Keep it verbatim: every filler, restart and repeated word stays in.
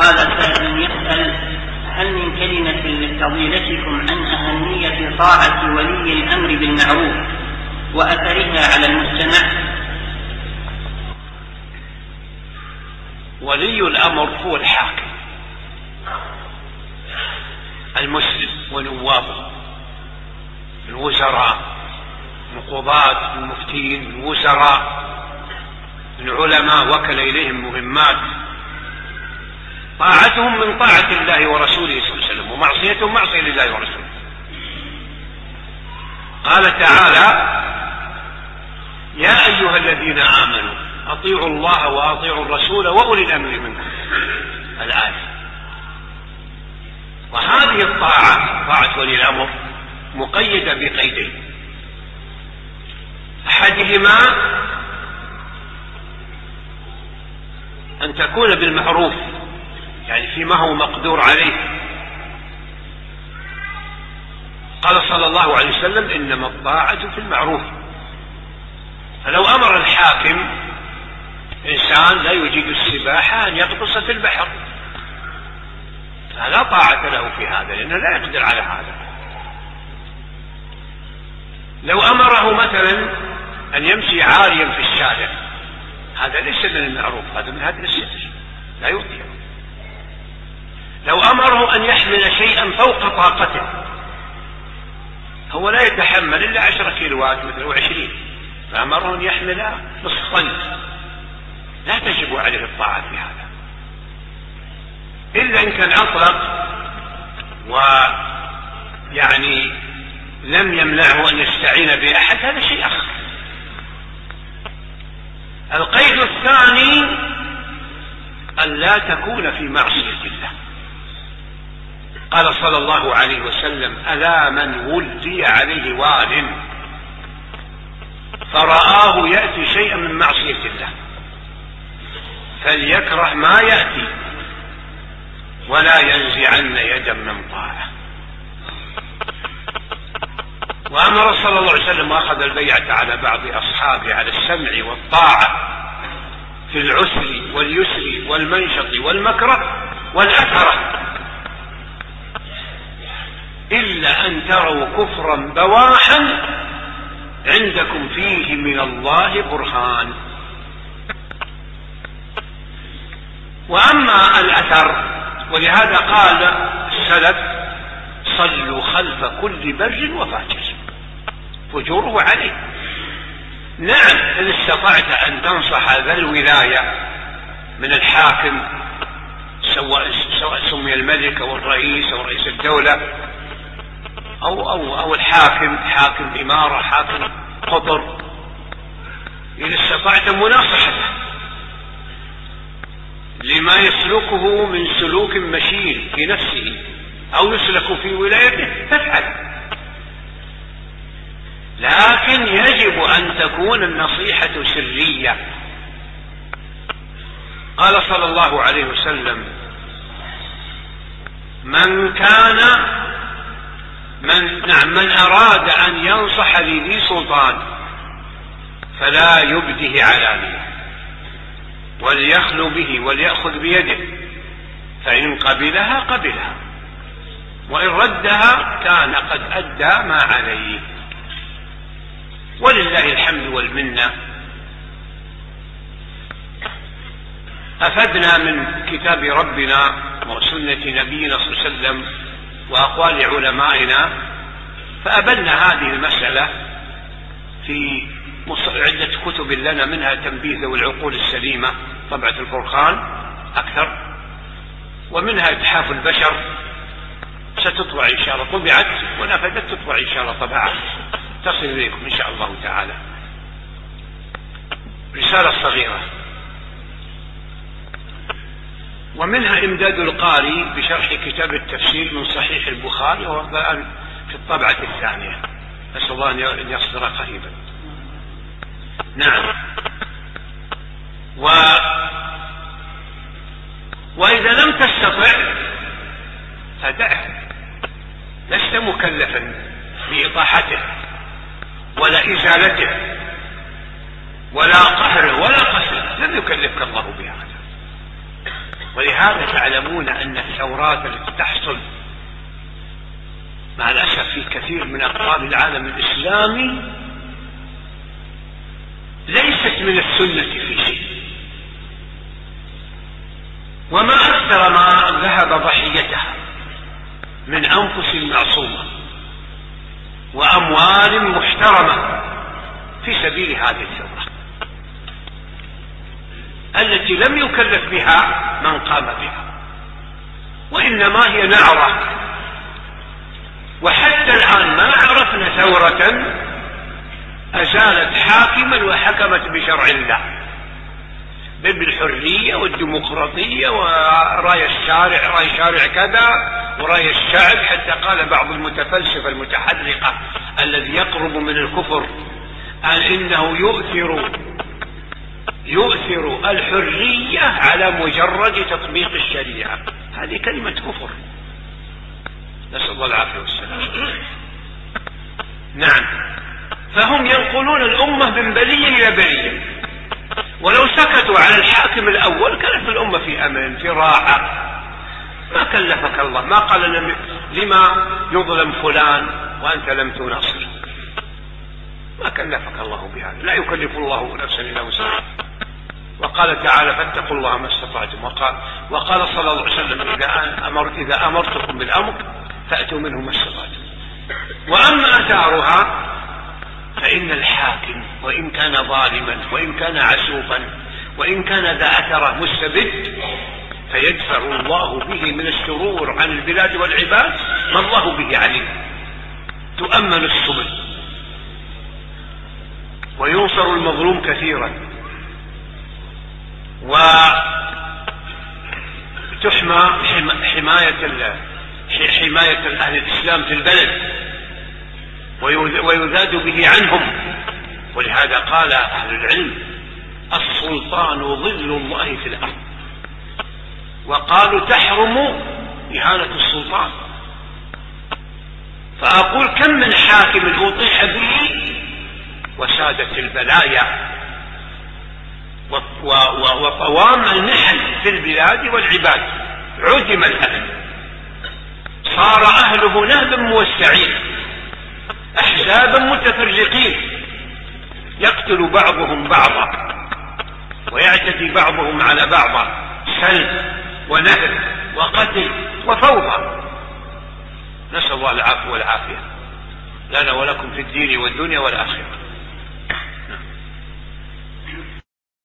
هذا سائل يسأل: هل من كلمة لفضيلتكم عن أهمية طاعة ولي الأمر بالمعروف وأثرها على المجتمع؟ ولي الأمر هو الحاكم المسلم ونوابه، الوزراء، القضاة، المفتين، الوزراء، العلماء وكل إليهم مهمات، طاعتهم من طاعة الله ورسوله صلى الله عليه وسلم، ومعصيتهم معصية لله ورسوله. قال تعالى: يا أيها الذين آمنوا أطيعوا الله وأطيعوا الرسول وأولي الأمر منكم، الآية. وهذه الطاعة، طاعة ولي الأمر، مقيدة بقيدين: أحدهما أن تكون بالمعروف، يعني فيما هو مقدور عليه. قال صلى الله عليه وسلم: إنما الطاعة في المعروف. فلو أمر الحاكم إنسان لا يجيد السباحة أن يغطس في البحر، فلا طاعة له في هذا، لأنه لا يقدر على هذا. لو أمره مثلا أن يمشي عاريا في الشارع، هذا ليس من المعروف، هذا من هدم الستر، لا يطيع. لو أمره أن يحمل شيئا فوق طاقته، هو لا يتحمل إلا عشرة كيلوات مثلا وعشرين، فأمره أن يحمل نصفا، لا تجب عليه الطاعة في هذا، إلا إن كان أطلق ويعني لم يمنعه أن يستعين بأحد، هذا شيء آخر. القيد الثاني أن لا تكون في معصية الله. قال صلى الله عليه وسلم: ألا من ولي عليه وال فرآه يأتي شيئا من معصية الله فليكره ما يأتي ولا ينزعن يدا من طاعة. وأمر صلى الله عليه وسلم وأخذ البيعة على بعض أصحابه على السمع والطاعة في العسر واليسر والمنشط والمكره والأثرة، إلا أن تروا كفرا بواحا عندكم فيه من الله برهان. وأما الأثر، ولهذا قال السلف: صلوا خلف كل بر وفاجر فجوره عليه. نعم، إن استطعت أن تنصح ذا الولاية من الحاكم، سواء سمي الملك أو الرئيس أو رئيس الدولة أو, أو, أو الحاكم، حاكم إمارة، حاكم قطر، إذا استطعت مناصحته لما يسلكه من سلوك مشين في نفسه أو يسلك في ولايته فافعل، لكن يجب أن تكون النصيحة سرية. قال صلى الله عليه وسلم: من كان من, نعم من أراد أن ينصح لذي سلطان فلا يبده علانية وليخلو به وليأخذ بيده، فإن قبلها قبلها وإن ردها كان قد أدى ما عليه. ولله الحمد والمنة. أفدنا من كتاب ربنا وسنة نبينا صلى الله عليه وسلم وأقوال علمائنا، فأبلنا هذه المسألة في عدة كتب لنا، منها تنبيه ذوي العقول السليمة طبعة الفرقان أكثر، ومنها إتحاف البشر ستطبع إن شاء الله، طبعت ونفذت، تطبع إن شاء الله طبعا تصل إليكم إن شاء الله تعالى. رسالة صغيرة. ومنها إمداد القاري بشرح كتاب التفسير من صحيح البخاري، وهو الآن في الطبعة الثانية، نسأل الله أن يصدر قريبا. نعم. و... وإذا لم تستطع فدعه، لست مكلفا بإطاحته ولا إزالته ولا قهره ولا قسله، لم يكلفك الله بهذا. ولهذا تعلمون أن الثورات التي تحصل مع الأسف في كثير من أقطار العالم الإسلامي ليست من السنة في شيء، وما أكثر ما ذهب ضحيتها من أنفس معصومة وأموال محترمة في سبيل هذه الثورة التي لم يكلف بها من قام بها، وإنما هي نعرة. وحتى الآن ما عرفنا ثورة أزالت حاكما وحكمت بشرع الله، بل بالحرية والديمقراطية ورأي الشارع، رأي شارع كذا ورأي الشعب، حتى قال بعض المتفلسفة المتحرقة الذي يقرب من الكفر قال إنه يؤثر يؤثر الحرية على مجرد تطبيق الشريعة. هذه كلمة كفر، نسأل الله العافية والسلام. نعم، فهم ينقلون الأمة من بلية إلى بلية، ولو سكتوا على الحاكم الأول كانت الأمة في أمان في راحة. ما كلفك الله، ما قال لما يظلم فلان وأنت لم تناصر، ما كلفك الله بهذا، لا يكلف الله نفسا إلا وسعها. وقال تعالى فاتقوا الله ما استطعتم، وقال, وقال صلى الله عليه وسلم إذا, أمر إذا أمرتكم بالأمر فأتوا منه ما استطعتم. وأما أثارها فإن الحاكم وإن كان ظالما وإن كان عسوفا وإن كان ذا أثره مستبد فيدفع الله به من الشرور عن البلاد والعباد ما الله به عليم، تؤمن السبل وينصر المظلوم كثيرا، وتحمى حماية حماية أهل الإسلام في البلد ويذاد به عنهم. ولهذا قال أهل العلم السلطان ظل الله في الأرض، وقالوا تحرم إهانة السلطان. فأقول كم من حاكم أطيح به وسادت البلايا وطوام المحن في البلاد والعباد، عدم الأهل، صار أهله نهبا موسعين، أحزابا متفرقين، يقتل بعضهم بعضا ويعتدي بعضهم على بعض، سلب ونهب وقتل وفوضى. نسأل الله العفو والعافية لنا ولكم في الدين والدنيا والآخرة.